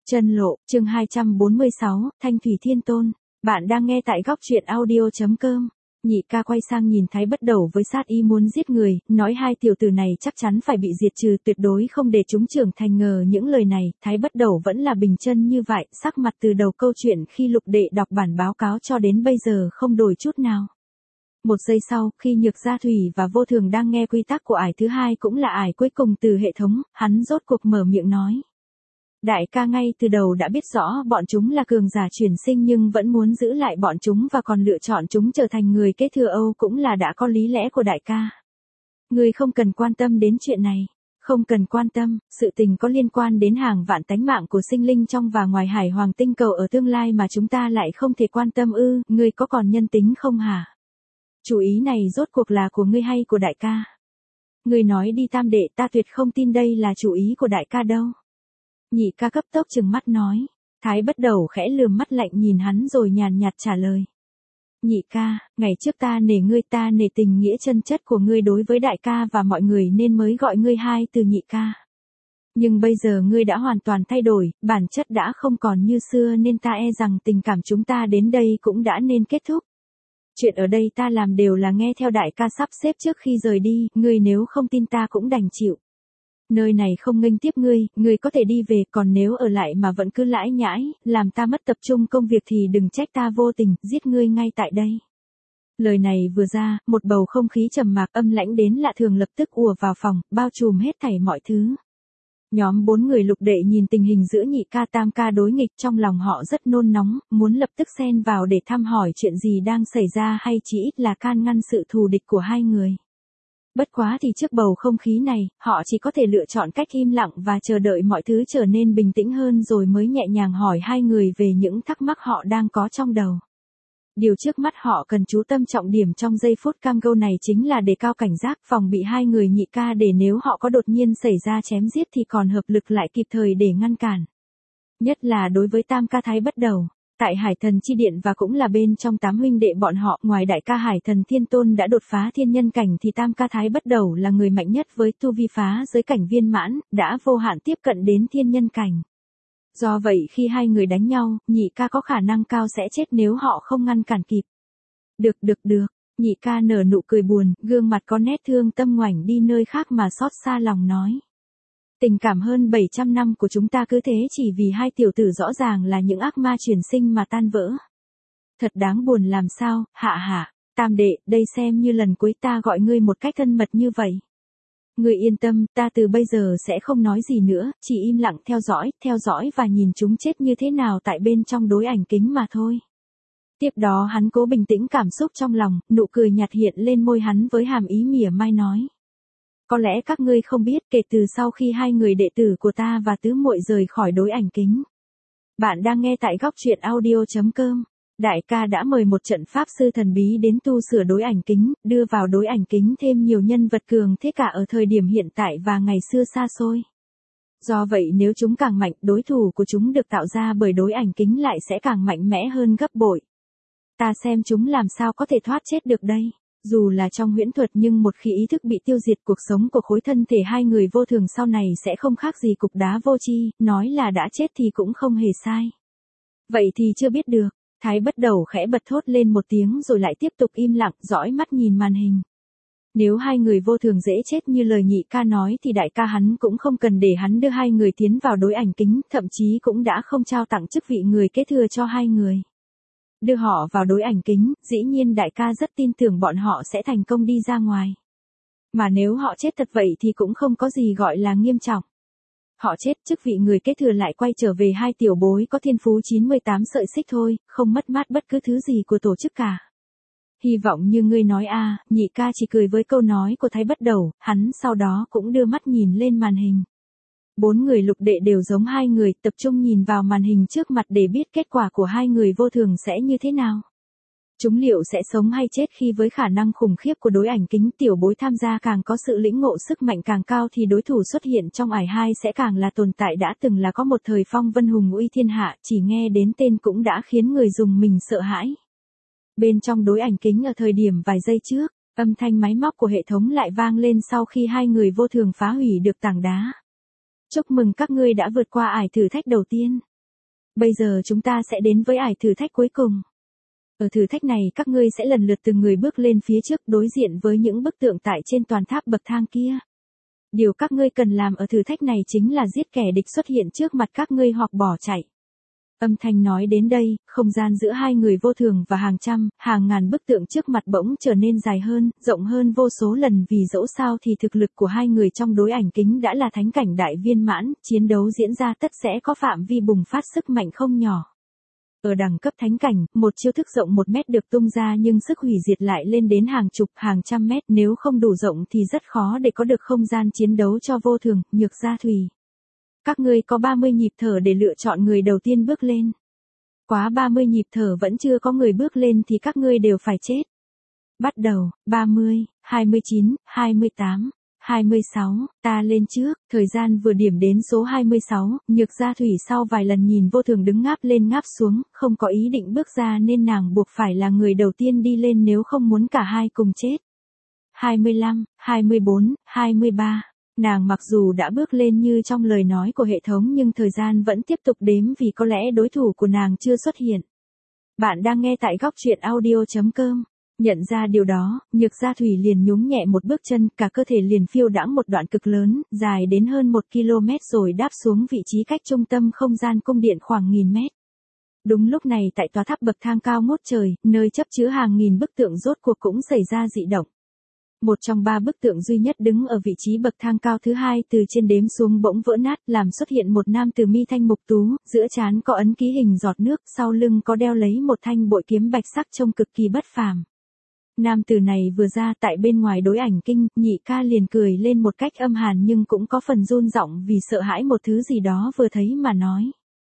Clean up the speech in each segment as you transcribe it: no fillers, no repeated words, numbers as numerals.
Chân lộ, chương 246, Thanh Thủy Thiên Tôn. Bạn đang nghe tại góc truyện audio.com. Nhị ca quay sang nhìn Thái Bất Đầu với sát ý muốn giết người, nói hai tiểu tử này chắc chắn phải bị diệt trừ, tuyệt đối không để chúng trưởng thành. Ngờ những lời này, Thái Bất Đầu vẫn là bình chân như vậy, sắc mặt từ đầu câu chuyện khi Lục Đệ đọc bản báo cáo cho đến bây giờ không đổi chút nào. Một giây sau, khi Nhược Gia Thủy và Vô Thường đang nghe quy tắc của ải thứ hai cũng là ải cuối cùng từ hệ thống, hắn rốt cuộc mở miệng nói. Đại ca ngay từ đầu đã biết rõ bọn chúng là cường giả chuyển sinh nhưng vẫn muốn giữ lại bọn chúng và còn lựa chọn chúng trở thành người kế thừa Âu cũng là đã có lý lẽ của đại ca. Ngươi không cần quan tâm đến chuyện này. Không cần quan tâm, sự tình có liên quan đến hàng vạn tánh mạng của sinh linh trong và ngoài Hải Hoàng tinh cầu ở tương lai mà chúng ta lại không thể quan tâm ư, ngươi có còn nhân tính không hả? Chủ ý này rốt cuộc là của ngươi hay của đại ca? Ngươi nói đi Tam đệ, ta tuyệt không tin đây là chủ ý của đại ca đâu. Nhị ca cấp tốc trừng mắt nói. Thái Bất Đầu khẽ lườm mắt lạnh nhìn hắn rồi nhàn nhạt trả lời. Nhị ca, ngày trước ta nể ngươi, ta nể tình nghĩa chân chất của ngươi đối với đại ca và mọi người nên mới gọi ngươi hai từ nhị ca. Nhưng bây giờ ngươi đã hoàn toàn thay đổi, bản chất đã không còn như xưa nên ta e rằng tình cảm chúng ta đến đây cũng đã nên kết thúc. Chuyện ở đây ta làm đều là nghe theo đại ca sắp xếp trước khi rời đi, ngươi nếu không tin ta cũng đành chịu. Nơi này không nghênh tiếp ngươi có thể đi về, còn nếu ở lại mà vẫn cứ lãi nhãi, làm ta mất tập trung công việc thì đừng trách ta vô tình, giết ngươi ngay tại đây. Lời này vừa ra, một bầu không khí trầm mặc âm lãnh đến lạ thường lập tức ùa vào phòng, bao trùm hết thảy mọi thứ. Nhóm 4 người Lục Đệ nhìn tình hình giữa nhị ca tam ca đối nghịch trong lòng họ rất nôn nóng, muốn lập tức xen vào để thăm hỏi chuyện gì đang xảy ra hay chỉ ít là can ngăn sự thù địch của hai người. Bất quá thì trước bầu không khí này, họ chỉ có thể lựa chọn cách im lặng và chờ đợi mọi thứ trở nên bình tĩnh hơn rồi mới nhẹ nhàng hỏi hai người về những thắc mắc họ đang có trong đầu. Điều trước mắt họ cần chú tâm trọng điểm trong giây phút cam go này chính là đề cao cảnh giác, phòng bị hai người nhị ca để nếu họ có đột nhiên xảy ra chém giết thì còn hợp lực lại kịp thời để ngăn cản. Nhất là đối với tam ca Thái Bất Đầu. Tại Hải Thần Chi Điện và cũng là bên trong 8 huynh đệ bọn họ, ngoài đại ca Hải Thần Thiên Tôn đã đột phá thiên nhân cảnh thì tam ca Thái Bất Đầu là người mạnh nhất với tu vi phá giới cảnh viên mãn, đã vô hạn tiếp cận đến thiên nhân cảnh. Do vậy khi hai người đánh nhau, nhị ca có khả năng cao sẽ chết nếu họ không ngăn cản kịp. Được, nhị ca nở nụ cười buồn, gương mặt có nét thương tâm ngoảnh đi nơi khác mà xót xa lòng nói. Tình cảm hơn 700 năm của chúng ta cứ thế chỉ vì hai tiểu tử rõ ràng là những ác ma chuyển sinh mà tan vỡ. Thật đáng buồn làm sao, hạ, tam đệ, đây xem như lần cuối ta gọi ngươi một cách thân mật như vậy. Ngươi yên tâm, ta từ bây giờ sẽ không nói gì nữa, chỉ im lặng theo dõi và nhìn chúng chết như thế nào tại bên trong đối ảnh kính mà thôi. Tiếp đó hắn cố bình tĩnh cảm xúc trong lòng, nụ cười nhạt hiện lên môi hắn với hàm ý mỉa mai nói. Có lẽ các ngươi không biết, kể từ sau khi hai người đệ tử của ta và tứ muội rời khỏi đối ảnh kính. Bạn đang nghe tại góc truyện audio.com. Đại ca đã mời một trận pháp sư thần bí đến tu sửa đối ảnh kính, đưa vào đối ảnh kính thêm nhiều nhân vật cường thế cả ở thời điểm hiện tại và ngày xưa xa xôi. Do vậy nếu chúng càng mạnh, đối thủ của chúng được tạo ra bởi đối ảnh kính lại sẽ càng mạnh mẽ hơn gấp bội. Ta xem chúng làm sao có thể thoát chết được đây. Dù là trong huyễn thuật nhưng một khi ý thức bị tiêu diệt, cuộc sống của khối thân thể hai người Vô Thường sau này sẽ không khác gì cục đá vô tri, nói là đã chết thì cũng không hề sai. Vậy thì chưa biết được. Thái Bất Đầu khẽ bật thốt lên một tiếng rồi lại tiếp tục im lặng, dõi mắt nhìn màn hình. Nếu hai người Vô Thường dễ chết như lời nhị ca nói thì đại ca hắn cũng không cần để hắn đưa hai người tiến vào đối ảnh kính, thậm chí cũng đã không trao tặng chức vị người kế thừa cho hai người. Đưa họ vào đối ảnh kính, dĩ nhiên đại ca rất tin tưởng bọn họ sẽ thành công đi ra ngoài. Mà nếu họ chết thật vậy thì cũng không có gì gọi là nghiêm trọng. Họ chết, chức vị người kế thừa lại quay trở về hai tiểu bối có thiên phú 98 sợi xích thôi, không mất mát bất cứ thứ gì của tổ chức cả. Hy vọng như ngươi nói nhị ca chỉ cười với câu nói của Thái Bất Đầu, hắn sau đó cũng đưa mắt nhìn lên màn hình. 4 người Lục Đệ đều giống hai người, tập trung nhìn vào màn hình trước mặt để biết kết quả của hai người Vô Thường sẽ như thế nào. Chúng liệu sẽ sống hay chết khi với khả năng khủng khiếp của đối ảnh kính tiểu bối tham gia càng có sự lĩnh ngộ sức mạnh càng cao thì đối thủ xuất hiện trong ải 2 sẽ càng là tồn tại đã từng là có một thời phong vân hùng uy thiên hạ, chỉ nghe đến tên cũng đã khiến người dùng mình sợ hãi. Bên trong đối ảnh kính ở thời điểm vài giây trước, âm thanh máy móc của hệ thống lại vang lên sau khi hai người Vô Thường phá hủy được tảng đá. Chúc mừng các ngươi đã vượt qua ải thử thách đầu tiên. Bây giờ chúng ta sẽ đến với ải thử thách cuối cùng. Ở thử thách này các ngươi sẽ lần lượt từng người bước lên phía trước đối diện với những bức tượng tại trên toàn tháp bậc thang kia. Điều các ngươi cần làm ở thử thách này chính là giết kẻ địch xuất hiện trước mặt các ngươi hoặc bỏ chạy. Âm thanh nói đến đây, không gian giữa hai người vô thường và hàng trăm, hàng ngàn bức tượng trước mặt bỗng trở nên dài hơn, rộng hơn vô số lần vì dẫu sao thì thực lực của hai người trong đối ảnh kính đã là thánh cảnh đại viên mãn, chiến đấu diễn ra tất sẽ có phạm vi bùng phát sức mạnh không nhỏ. Ở đẳng cấp thánh cảnh, một chiêu thức rộng 1 mét được tung ra nhưng sức hủy diệt lại lên đến hàng chục, hàng trăm mét, nếu không đủ rộng thì rất khó để có được không gian chiến đấu cho vô thường, Nhược Gia Thủy. Các ngươi có 30 nhịp thở để lựa chọn người đầu tiên bước lên. Quá 30 nhịp thở vẫn chưa có người bước lên thì các ngươi đều phải chết. Bắt đầu, 30, 29, 28, 26, ta lên trước, thời gian vừa điểm đến số 26, Nhược Gia Thủy sau vài lần nhìn vô thường đứng ngáp lên ngáp xuống, không có ý định bước ra nên nàng buộc phải là người đầu tiên đi lên nếu không muốn cả hai cùng chết. 25, 24, 23. Nàng mặc dù đã bước lên như trong lời nói của hệ thống nhưng thời gian vẫn tiếp tục đếm vì có lẽ đối thủ của nàng chưa xuất hiện. Bạn đang nghe tại góc truyện audio.com. Nhận ra điều đó, Nhược Gia Thủy liền nhún nhẹ một bước chân, cả cơ thể liền phiêu đãng một đoạn cực lớn, dài đến hơn 1 km rồi đáp xuống vị trí cách trung tâm không gian cung điện khoảng 1000 mét. Đúng lúc này tại tòa tháp bậc thang cao ngút trời, nơi chấp chứa hàng nghìn bức tượng rốt cuộc cũng xảy ra dị động. Một trong 3 bức tượng duy nhất đứng ở vị trí bậc thang cao thứ hai từ trên đếm xuống bỗng vỡ nát, làm xuất hiện một nam tử mi thanh mục tú, giữa trán có ấn ký hình giọt nước, sau lưng có đeo lấy một thanh bội kiếm bạch sắc trông cực kỳ bất phàm. Nam tử này vừa ra tại bên ngoài đối ảnh kinh, Nhị ca liền cười lên một cách âm hàn nhưng cũng có phần run giọng vì sợ hãi một thứ gì đó vừa thấy mà nói.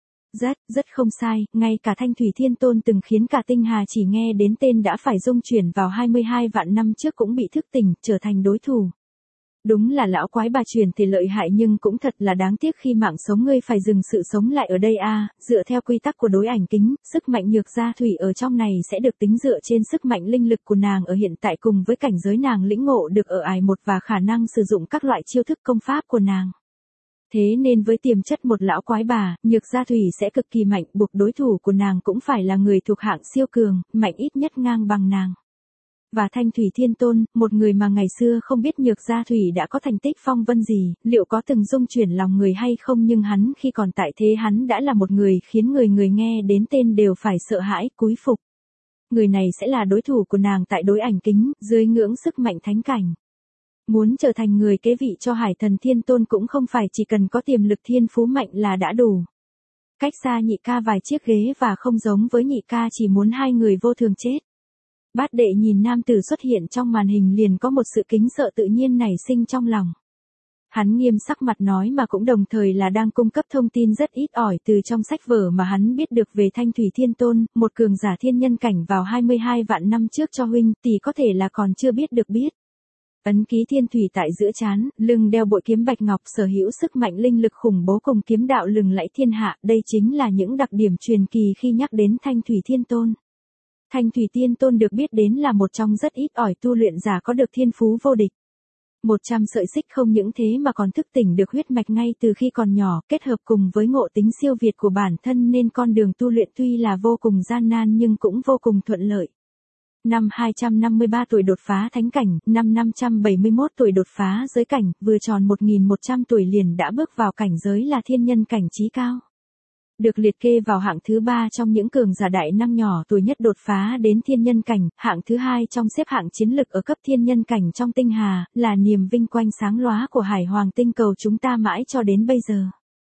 Rất không sai, ngay cả Thanh Thủy Thiên Tôn từng khiến cả tinh hà chỉ nghe đến tên đã phải rung chuyển vào 22 vạn năm trước cũng bị thức tỉnh, trở thành đối thủ. Đúng là lão quái bà truyền thì lợi hại nhưng cũng thật là đáng tiếc khi mạng sống ngươi phải dừng sự sống lại ở đây a. Dựa theo quy tắc của đối ảnh kính, sức mạnh Nhược Gia Thủy ở trong này sẽ được tính dựa trên sức mạnh linh lực của nàng ở hiện tại cùng với cảnh giới nàng lĩnh ngộ được ở ải 1 và khả năng sử dụng các loại chiêu thức công pháp của nàng. Thế nên với tiềm chất một lão quái bà, Nhược Gia Thủy sẽ cực kỳ mạnh, buộc đối thủ của nàng cũng phải là người thuộc hạng siêu cường, mạnh ít nhất ngang bằng nàng. Và Thanh Thủy Thiên Tôn, một người mà ngày xưa không biết Nhược Gia Thủy đã có thành tích phong vân gì, liệu có từng rung chuyển lòng người hay không, nhưng hắn khi còn tại thế hắn đã là một người khiến người nghe đến tên đều phải sợ hãi, cúi phục. Người này sẽ là đối thủ của nàng tại đối ảnh kính, dưới ngưỡng sức mạnh thánh cảnh. Muốn trở thành người kế vị cho Hải Thần Thiên Tôn cũng không phải chỉ cần có tiềm lực thiên phú mạnh là đã đủ. Cách xa Nhị ca vài chiếc ghế và không giống với Nhị ca chỉ muốn hai người vô thường chết. Bát đệ nhìn nam tử xuất hiện trong màn hình liền có một sự kính sợ tự nhiên nảy sinh trong lòng. Hắn nghiêm sắc mặt nói mà cũng đồng thời là đang cung cấp thông tin rất ít ỏi từ trong sách vở mà hắn biết được về Thanh Thủy Thiên Tôn, một cường giả thiên nhân cảnh vào 22 vạn năm trước cho huynh, tỷ có thể là còn chưa biết được biết. Ấn ký thiên thủy tại giữa trán, lưng đeo bội kiếm bạch ngọc, sở hữu sức mạnh linh lực khủng bố cùng kiếm đạo lừng lẫy thiên hạ, đây chính là những đặc điểm truyền kỳ khi nhắc đến Thanh Thủy Thiên Tôn. Thanh Thủy Thiên Tôn được biết đến là một trong rất ít ỏi tu luyện giả có được thiên phú vô địch. 100 sợi xích không những thế mà còn thức tỉnh được huyết mạch ngay từ khi còn nhỏ, kết hợp cùng với ngộ tính siêu việt của bản thân nên con đường tu luyện tuy là vô cùng gian nan nhưng cũng vô cùng thuận lợi. Năm 253 tuổi đột phá thánh cảnh, năm 571 tuổi đột phá giới cảnh, vừa tròn 1100 tuổi liền đã bước vào cảnh giới là thiên nhân cảnh chí cao. Được liệt kê vào hạng thứ 3 trong những cường giả đại năng nhỏ tuổi nhất đột phá đến thiên nhân cảnh, hạng thứ 2 trong xếp hạng chiến lực ở cấp thiên nhân cảnh trong tinh hà, là niềm vinh quang sáng lóa của Hải Hoàng tinh cầu chúng ta mãi cho đến bây giờ.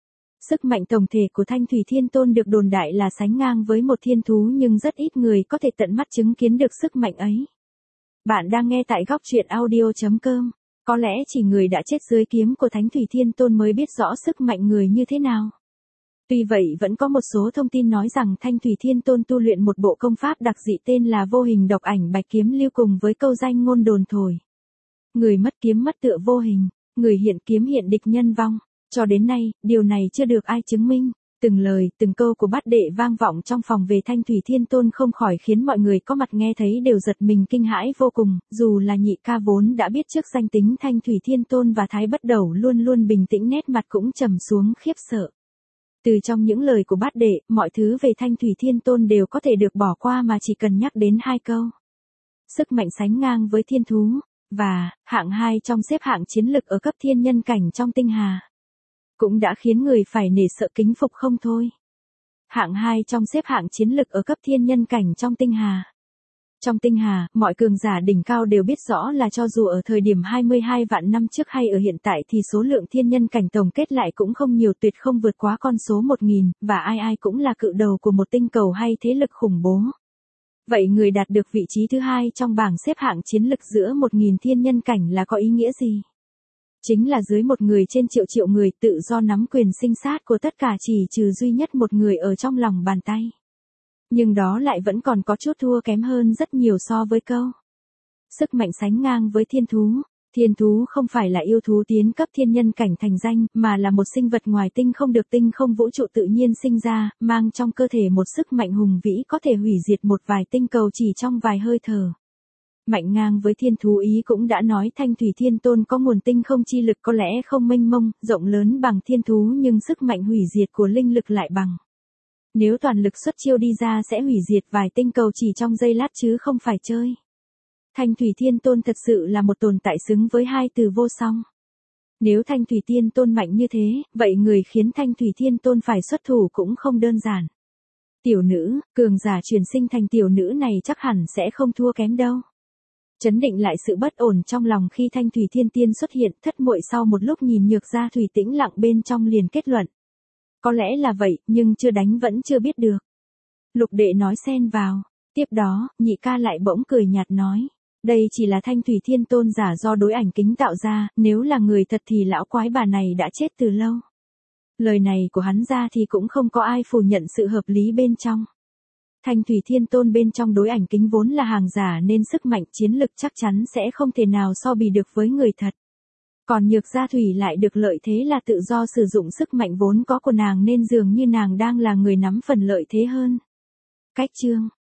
Sức mạnh tổng thể của Thanh Thủy Thiên Tôn được đồn đại là sánh ngang với một thiên thú nhưng rất ít người có thể tận mắt chứng kiến được sức mạnh ấy. Bạn đang nghe tại góc truyện audio.com. Có lẽ chỉ người đã chết dưới kiếm của Thánh Thủy Thiên Tôn mới biết rõ sức mạnh người như thế nào. Tuy vậy vẫn có một số thông tin nói rằng Thanh Thủy Thiên Tôn tu luyện một bộ công pháp đặc dị tên là Vô Hình Độc Ảnh Bạch Kiếm Lưu cùng với câu danh ngôn đồn thổi. Người mất kiếm mất tựa vô hình, người hiện kiếm hiện địch nhân vong. Cho đến nay, điều này chưa được ai chứng minh. Từng lời, từng câu của bát đệ vang vọng trong phòng về Thanh Thủy Thiên Tôn không khỏi khiến mọi người có mặt nghe thấy đều giật mình kinh hãi vô cùng, dù là Nhị ca vốn đã biết trước danh tính Thanh Thủy Thiên Tôn và Thái Bất Đẩu luôn luôn bình tĩnh nét mặt cũng trầm xuống khiếp sợ. Từ trong những lời của bát đệ, mọi thứ về Thanh Thủy Thiên Tôn đều có thể được bỏ qua mà chỉ cần nhắc đến 2 câu. Sức mạnh sánh ngang với thiên thú, và hạng 2 trong xếp hạng chiến lực ở cấp thiên nhân cảnh trong tinh hà. Cũng đã khiến người phải nể sợ kính phục không thôi. Hạng 2 trong xếp hạng chiến lực ở cấp thiên nhân cảnh trong tinh hà. Trong tinh hà, mọi cường giả đỉnh cao đều biết rõ là cho dù ở thời điểm 22 vạn năm trước hay ở hiện tại thì số lượng thiên nhân cảnh tổng kết lại cũng không nhiều, tuyệt không vượt quá con số 1000, và ai ai cũng là cự đầu của một tinh cầu hay thế lực khủng bố. Vậy người đạt được vị trí thứ 2 trong bảng xếp hạng chiến lực giữa 1000 thiên nhân cảnh là có ý nghĩa gì? Chính là dưới một người trên triệu triệu người tự do nắm quyền sinh sát của tất cả chỉ trừ duy nhất một người ở trong lòng bàn tay. Nhưng đó lại vẫn còn có chút thua kém hơn rất nhiều so với câu. Sức mạnh sánh ngang với thiên thú. Thiên thú không phải là yêu thú tiến cấp thiên nhân cảnh thành danh, mà là một sinh vật ngoài tinh không được tinh không vũ trụ tự nhiên sinh ra, mang trong cơ thể một sức mạnh hùng vĩ có thể hủy diệt một vài tinh cầu chỉ trong vài hơi thở. Mạnh ngang với thiên thú ý cũng đã nói Thanh Thủy Thiên Tôn có nguồn tinh không chi lực có lẽ không mênh mông, rộng lớn bằng thiên thú nhưng sức mạnh hủy diệt của linh lực lại bằng. Nếu toàn lực xuất chiêu đi ra sẽ hủy diệt vài tinh cầu chỉ trong giây lát chứ không phải chơi. Thanh Thủy Thiên Tôn thật sự là một tồn tại xứng với 2 từ vô song. Nếu Thanh Thủy Thiên Tôn mạnh như thế, vậy người khiến Thanh Thủy Thiên Tôn phải xuất thủ cũng không đơn giản. Tiểu nữ, cường giả chuyển sinh thành tiểu nữ này chắc hẳn sẽ không thua kém đâu. Chấn định lại sự bất ổn trong lòng khi Thanh Thủy Thiên Tiên xuất hiện, thất muội sau một lúc nhìn Nhược Gia Thủy tĩnh lặng bên trong liền kết luận. Có lẽ là vậy, nhưng chưa đánh vẫn chưa biết được. Lục đệ nói xen vào. Tiếp đó, nhị ca lại bỗng cười nhạt nói. Đây chỉ là Thanh Thủy Thiên Tôn giả do đối ảnh kính tạo ra, nếu là người thật thì lão quái bà này đã chết từ lâu. Lời này của hắn ra thì cũng không có ai phủ nhận sự hợp lý bên trong. Thanh Thủy Thiên Tôn bên trong đối ảnh kính vốn là hàng giả nên sức mạnh chiến lực chắc chắn sẽ không thể nào so bì được với người thật. Còn Nhược Gia Thủy lại được lợi thế là tự do sử dụng sức mạnh vốn có của nàng nên dường như nàng đang là người nắm phần lợi thế hơn. Cách chương